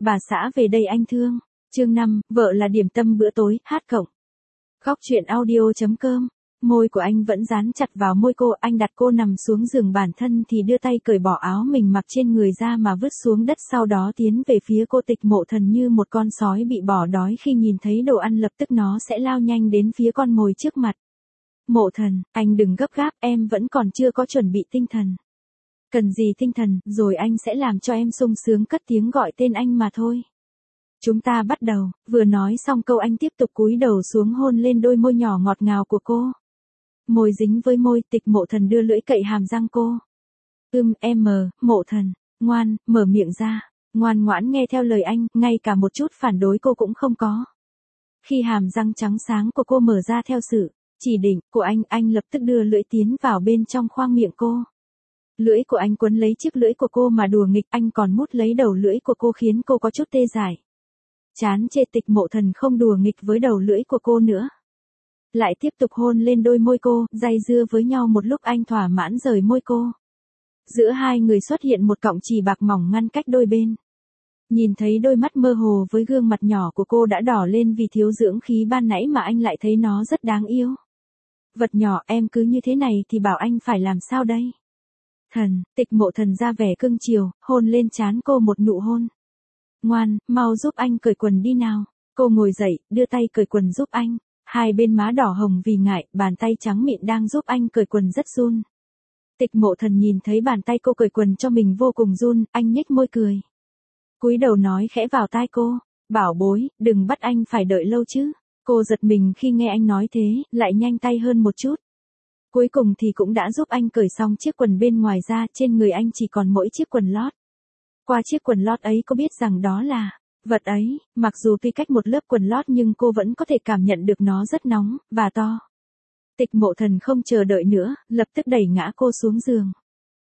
bà xã về đây anh thương. Chương 5, vợ là điểm tâm bữa tối, hát cộng. Góc truyện audio.com. Môi của anh vẫn dán chặt vào môi cô, anh đặt cô nằm xuống giường bản thân thì đưa tay cởi bỏ áo mình mặc trên người ra mà vứt xuống đất, sau đó tiến về phía cô. Tịch Mộ Thần như một con sói bị bỏ đói, khi nhìn thấy đồ ăn lập tức nó sẽ lao nhanh đến phía con mồi trước mặt. Mộ Thần, anh đừng gấp gáp, em vẫn còn chưa có chuẩn bị tinh thần. Cần gì tinh thần, rồi anh sẽ làm cho em sung sướng cất tiếng gọi tên anh mà thôi. Chúng ta bắt đầu. Vừa nói xong câu anh tiếp tục cúi đầu xuống hôn lên đôi môi nhỏ ngọt ngào của cô. Môi dính với môi, Tịch Mộ Thần đưa lưỡi cậy hàm răng cô. Mộ Thần, ngoan, mở miệng ra. Ngoan ngoãn nghe theo lời anh, ngay cả một chút phản đối cô cũng không có. Khi hàm răng trắng sáng của cô mở ra theo sự chỉ định của anh lập tức đưa lưỡi tiến vào bên trong khoang miệng cô. Lưỡi của anh quấn lấy chiếc lưỡi của cô mà đùa nghịch, anh còn mút lấy đầu lưỡi của cô khiến cô có chút tê dại. Chán chê, Tịch Mộ Thần không đùa nghịch với đầu lưỡi của cô nữa. Lại tiếp tục hôn lên đôi môi cô, day dưa với nhau một lúc anh thỏa mãn rời môi cô. Giữa hai người xuất hiện một cọng chì bạc mỏng ngăn cách đôi bên. Nhìn thấy đôi mắt mơ hồ với gương mặt nhỏ của cô đã đỏ lên vì thiếu dưỡng khí ban nãy mà anh lại thấy nó rất đáng yêu. Vật nhỏ, em cứ như thế này thì bảo anh phải làm sao đây? Thần, Tịch Mộ Thần ra vẻ cưng chiều, hôn lên trán cô một nụ hôn. Ngoan, mau giúp anh cởi quần đi nào. Cô ngồi dậy, đưa tay cởi quần giúp anh. Hai bên má đỏ hồng vì ngại, bàn tay trắng mịn đang giúp anh cởi quần rất run. Tịch Mộ Thần nhìn thấy bàn tay cô cởi quần cho mình vô cùng run, anh nhếch môi cười. Cúi đầu nói khẽ vào tai cô, bảo bối, đừng bắt anh phải đợi lâu chứ. Cô giật mình khi nghe anh nói thế, lại nhanh tay hơn một chút. Cuối cùng thì cũng đã giúp anh cởi xong chiếc quần bên ngoài ra, trên người anh chỉ còn mỗi chiếc quần lót. Qua chiếc quần lót ấy cô biết rằng đó là vật ấy, mặc dù tuy cách một lớp quần lót nhưng cô vẫn có thể cảm nhận được nó rất nóng và to. Tịch Mộ Thần không chờ đợi nữa, lập tức đẩy ngã cô xuống giường.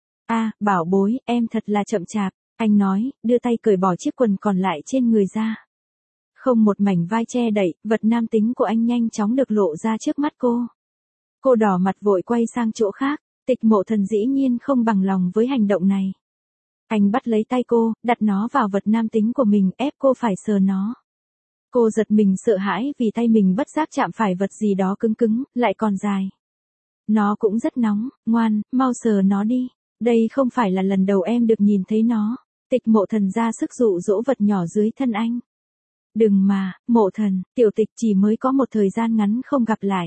Bảo bối, em thật là chậm chạp, anh nói, đưa tay cởi bỏ chiếc quần còn lại trên người ra. Không một mảnh vai che đậy, vật nam tính của anh nhanh chóng được lộ ra trước mắt cô. Cô đỏ mặt vội quay sang chỗ khác, Tịch Mộ Thần dĩ nhiên không bằng lòng với hành động này. Anh bắt lấy tay cô, đặt nó vào vật nam tính của mình, ép cô phải sờ nó. Cô giật mình sợ hãi vì tay mình bất giác chạm phải vật gì đó cứng cứng, lại còn dài. Nó cũng rất nóng, ngoan, mau sờ nó đi. Đây không phải là lần đầu em được nhìn thấy nó. Tịch Mộ Thần ra sức dụ dỗ vật nhỏ dưới thân anh. Đừng mà, Mộ Thần, tiểu Tịch chỉ mới có một thời gian ngắn không gặp lại.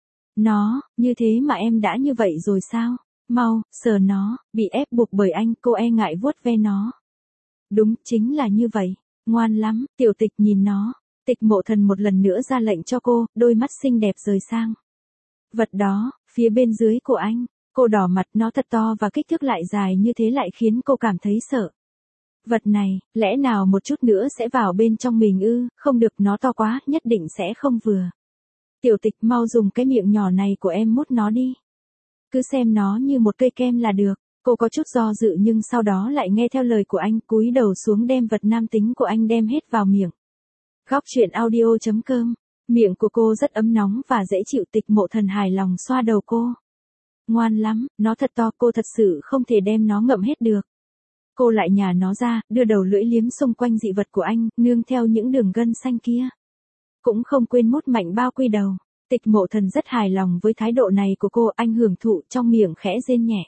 Nó, như thế mà em đã như vậy rồi sao? Mau, sờ nó, bị ép buộc bởi anh, cô e ngại vuốt ve nó. Đúng, chính là như vậy. Ngoan lắm, tiểu Tịch nhìn nó. Tịch Mộ Thần một lần nữa ra lệnh cho cô, đôi mắt xinh đẹp rời sang vật đó, phía bên dưới của anh. Cô đỏ mặt, nó thật to và kích thước lại dài như thế lại khiến cô cảm thấy sợ. Vật này, lẽ nào một chút nữa sẽ vào bên trong mình ư? Không được, nó to quá, nhất định sẽ không vừa. Tiểu Tịch, mau dùng cái miệng nhỏ này của em mút nó đi. Cứ xem nó như một cây kem là được. Cô có chút do dự nhưng sau đó lại nghe theo lời của anh, cúi đầu xuống đem vật nam tính của anh đem hết vào miệng. Góc truyện audio.com. Miệng của cô rất ấm nóng và dễ chịu. Tịch Mộ Thần hài lòng xoa đầu cô. Ngoan lắm, nó thật to, cô thật sự không thể đem nó ngậm hết được. Cô lại nhả nó ra, đưa đầu lưỡi liếm xung quanh dị vật của anh, nương theo những đường gân xanh kia. Cũng không quên mút mạnh bao quy đầu. Tịch Mộ Thần rất hài lòng với thái độ này của cô, anh hưởng thụ, trong miệng khẽ rên nhẹ.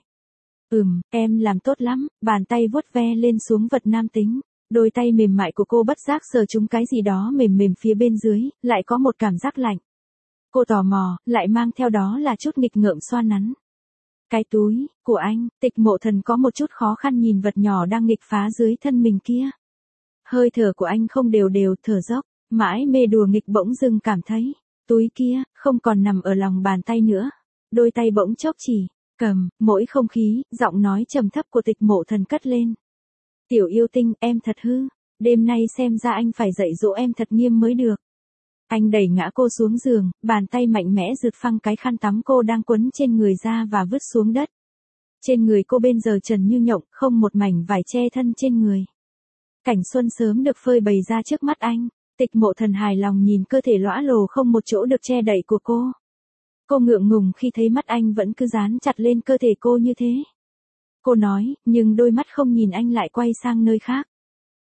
Em làm tốt lắm, bàn tay vuốt ve lên xuống vật nam tính. Đôi tay mềm mại của cô bất giác sờ trúng cái gì đó mềm mềm phía bên dưới, lại có một cảm giác lạnh. Cô tò mò, lại mang theo đó là chút nghịch ngợm xoa nắn. Cái túi của anh, Tịch Mộ Thần có một chút khó khăn nhìn vật nhỏ đang nghịch phá dưới thân mình kia. Hơi thở của anh không đều đều, thở dốc, mãi mê đùa nghịch bỗng dưng cảm thấy, túi kia, không còn nằm ở lòng bàn tay nữa. Đôi tay bỗng chốc chỉ cầm, mỗi không khí, giọng nói trầm thấp của Tịch Mộ Thần cất lên. Tiểu yêu tinh, em thật hư, đêm nay xem ra anh phải dạy dỗ em thật nghiêm mới được. Anh đẩy ngã cô xuống giường, bàn tay mạnh mẽ giật phăng cái khăn tắm cô đang quấn trên người ra và vứt xuống đất. Trên người cô bên giờ trần như nhộng, không một mảnh vải che thân trên người. Cảnh xuân sớm được phơi bày ra trước mắt anh. Tịch Mộ Thần hài lòng nhìn cơ thể lõa lồ không một chỗ được che đậy của cô. Cô ngượng ngùng khi thấy mắt anh vẫn cứ dán chặt lên cơ thể cô như thế. Cô nói, nhưng đôi mắt không nhìn anh lại quay sang nơi khác.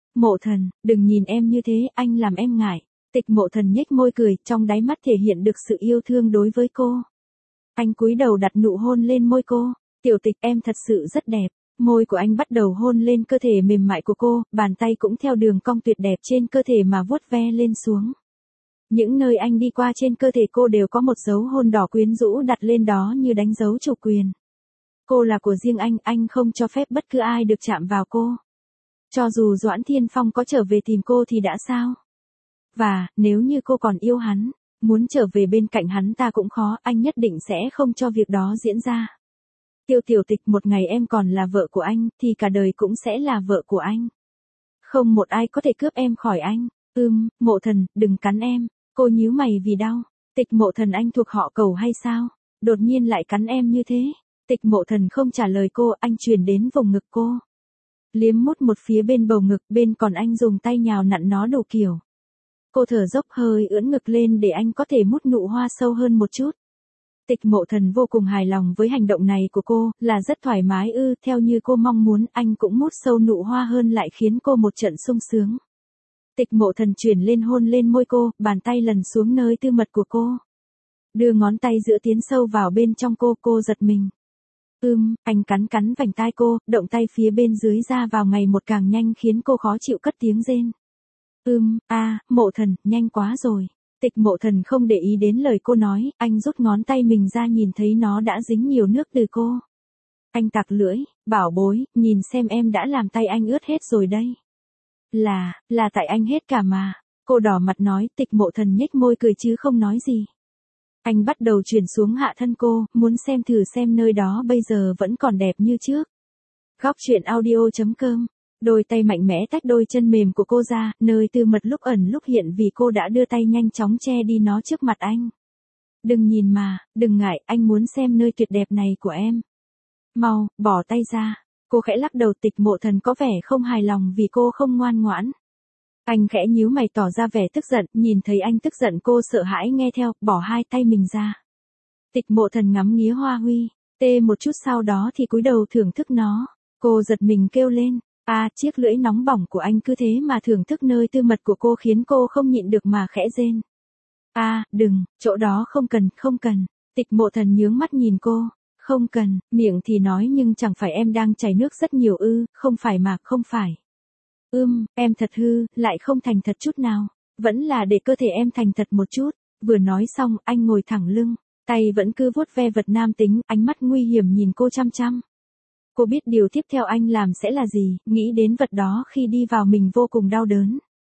Mộ Thần, đừng nhìn em như thế, anh làm em ngại. Tịch Mộ Thần nhếch môi cười, trong đáy mắt thể hiện được sự yêu thương đối với cô. Anh cúi đầu đặt nụ hôn lên môi cô. Tiểu Tịch, em thật sự rất đẹp. Môi của anh bắt đầu hôn lên cơ thể mềm mại của cô, bàn tay cũng theo đường cong tuyệt đẹp trên cơ thể mà vuốt ve lên xuống. Những nơi anh đi qua trên cơ thể cô đều có một dấu hôn đỏ quyến rũ đặt lên đó như đánh dấu chủ quyền. Cô là của riêng anh không cho phép bất cứ ai được chạm vào cô. Cho dù Doãn Thiên Phong có trở về tìm cô thì đã sao? Và, nếu như cô còn yêu hắn, muốn trở về bên cạnh hắn ta cũng khó, anh nhất định sẽ không cho việc đó diễn ra. Tiểu Tịch, một ngày em còn là vợ của anh, thì cả đời cũng sẽ là vợ của anh. Không một ai có thể cướp em khỏi anh. Mộ Thần, đừng cắn em. Cô nhíu mày vì đau. Tịch Mộ Thần, anh thuộc họ Cầu hay sao? Đột nhiên lại cắn em như thế. Tịch Mộ Thần không trả lời cô, anh truyền đến vùng ngực cô. Liếm mút một phía bên bầu ngực, bên còn anh dùng tay nhào nặn nó đủ kiểu. Cô thở dốc hơi ưỡn ngực lên để anh có thể mút nụ hoa sâu hơn một chút. Tịch Mộ Thần vô cùng hài lòng với hành động này của cô, là rất thoải mái theo như cô mong muốn, anh cũng mút sâu nụ hoa hơn lại khiến cô một trận sung sướng. Tịch Mộ Thần chuyển lên hôn lên môi cô, bàn tay lần xuống nơi tư mật của cô. Đưa ngón tay giữa tiến sâu vào bên trong cô giật mình. Anh cắn vành tai cô, động tay phía bên dưới ra vào ngày một càng nhanh khiến cô khó chịu cất tiếng rên. Mộ Thần, nhanh quá rồi. Tịch Mộ Thần không để ý đến lời cô nói, anh rút ngón tay mình ra nhìn thấy nó đã dính nhiều nước từ cô. Anh tặc lưỡi, bảo bối, nhìn xem em đã làm tay anh ướt hết rồi đây. Là tại anh hết cả mà. Cô đỏ mặt nói, Tịch Mộ Thần nhếch môi cười chứ không nói gì. Anh bắt đầu chuyển xuống hạ thân cô, muốn thử xem nơi đó bây giờ vẫn còn đẹp như trước. Góc truyện audio.com. Đôi tay mạnh mẽ tách đôi chân mềm của cô ra, nơi tư mật lúc ẩn lúc hiện vì cô đã đưa tay nhanh chóng che đi nó trước mặt anh. Đừng nhìn mà, đừng ngại, anh muốn xem nơi tuyệt đẹp này của em. Mau, bỏ tay ra. Cô khẽ lắc đầu. Tịch Mộ Thần có vẻ không hài lòng vì cô không ngoan ngoãn. Anh khẽ nhíu mày tỏ ra vẻ tức giận, nhìn thấy anh tức giận cô sợ hãi nghe theo, bỏ hai tay mình ra. Tịch Mộ Thần ngắm nghía hoa huy, tê một chút sau đó thì cúi đầu thưởng thức nó. Cô giật mình kêu lên, chiếc lưỡi nóng bỏng của anh cứ thế mà thưởng thức nơi tư mật của cô khiến cô không nhịn được mà khẽ rên. Đừng, chỗ đó không cần. Tịch Mộ Thần nhướng mắt nhìn cô, không cần, miệng thì nói nhưng chẳng phải em đang chảy nước rất nhiều không phải mà, không phải. Em thật hư, lại không thành thật chút nào, vẫn là để cơ thể em thành thật một chút. Vừa nói xong, anh ngồi thẳng lưng, tay vẫn cứ vuốt ve vật nam tính, ánh mắt nguy hiểm nhìn cô chăm chăm. Cô biết điều tiếp theo anh làm sẽ là gì, nghĩ đến vật đó khi đi vào mình vô cùng đau đớn.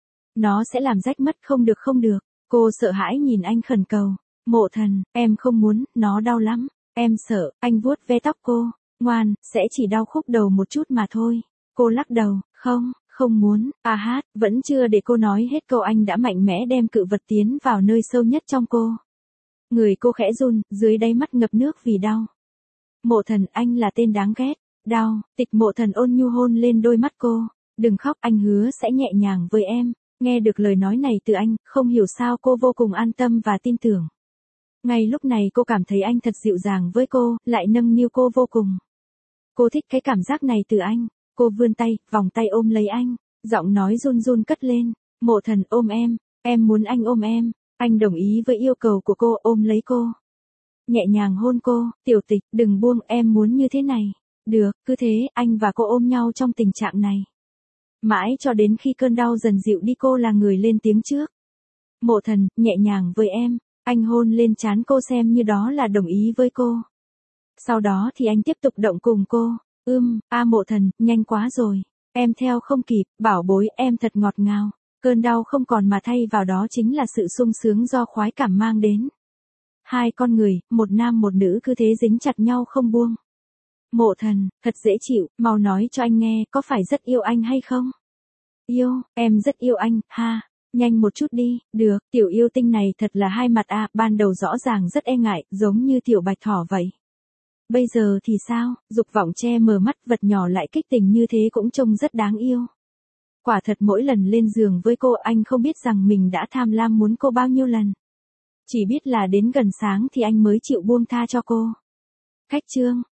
Nó sẽ làm rách mất, không được. Cô sợ hãi nhìn anh khẩn cầu. Mộ Thần, em không muốn, nó đau lắm. Em sợ. Anh vuốt ve tóc cô. Ngoan, sẽ chỉ đau khúc đầu một chút mà thôi. Cô lắc đầu, không muốn. Vẫn chưa để cô nói hết câu anh đã mạnh mẽ đem cự vật tiến vào nơi sâu nhất trong cô. Người cô khẽ run, dưới đáy mắt ngập nước vì đau. Mộ Thần, anh là tên đáng ghét. Đau. Tịch Mộ Thần ôn nhu hôn lên đôi mắt cô. Đừng khóc, anh hứa sẽ nhẹ nhàng với em. Nghe được lời nói này từ anh, không hiểu sao cô vô cùng an tâm và tin tưởng. Ngay lúc này cô cảm thấy anh thật dịu dàng với cô, lại nâng niu cô vô cùng. Cô thích cái cảm giác này từ anh. Cô vươn tay, vòng tay ôm lấy anh, giọng nói run run cất lên. Mộ Thần, ôm em muốn anh ôm em. Anh đồng ý với yêu cầu của cô, ôm lấy cô. Nhẹ nhàng hôn cô. Tiểu Tịch, đừng buông, em muốn như thế này. Được, cứ thế, anh và cô ôm nhau trong tình trạng này. Mãi cho đến khi cơn đau dần dịu đi cô là người lên tiếng trước. Mộ Thần, nhẹ nhàng với em. Anh hôn lên trán cô xem như đó là đồng ý với cô. Sau đó thì anh tiếp tục động cùng cô. Mộ Thần, nhanh quá rồi. Em theo không kịp, bảo bối, em thật ngọt ngào. Cơn đau không còn mà thay vào đó chính là sự sung sướng do khoái cảm mang đến. Hai con người, một nam một nữ cứ thế dính chặt nhau không buông. Mộ Thần, thật dễ chịu, mau nói cho anh nghe, có phải rất yêu anh hay không? Yêu, em rất yêu anh, ha. Nhanh một chút đi, được, tiểu yêu tinh này thật là hai mặt ban đầu rõ ràng rất e ngại, giống như tiểu bạch thỏ vậy. Bây giờ thì sao, dục vọng che mờ mắt, vật nhỏ lại kích tình như thế cũng trông rất đáng yêu. Quả thật mỗi lần lên giường với cô anh không biết rằng mình đã tham lam muốn cô bao nhiêu lần. Chỉ biết là đến gần sáng thì anh mới chịu buông tha cho cô. Khách chương.